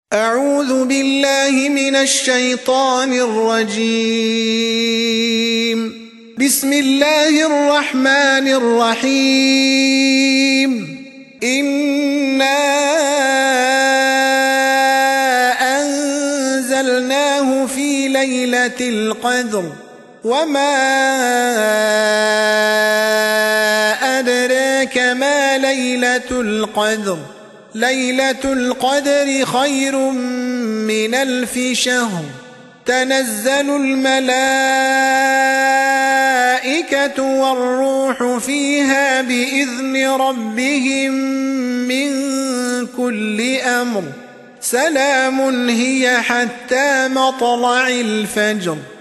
أعوذ بالله من الشيطان الرجيم. بسم الله الرحمن الرحيم. إنا أنزلناه في ليلة القدر وما أدراك ما ليلة القدر ليلة القدر خير من 1000 شهر تنزل الملائكة والروح فيها بإذن ربهم من كل أمر سلام هي حتى مطلع الفجر.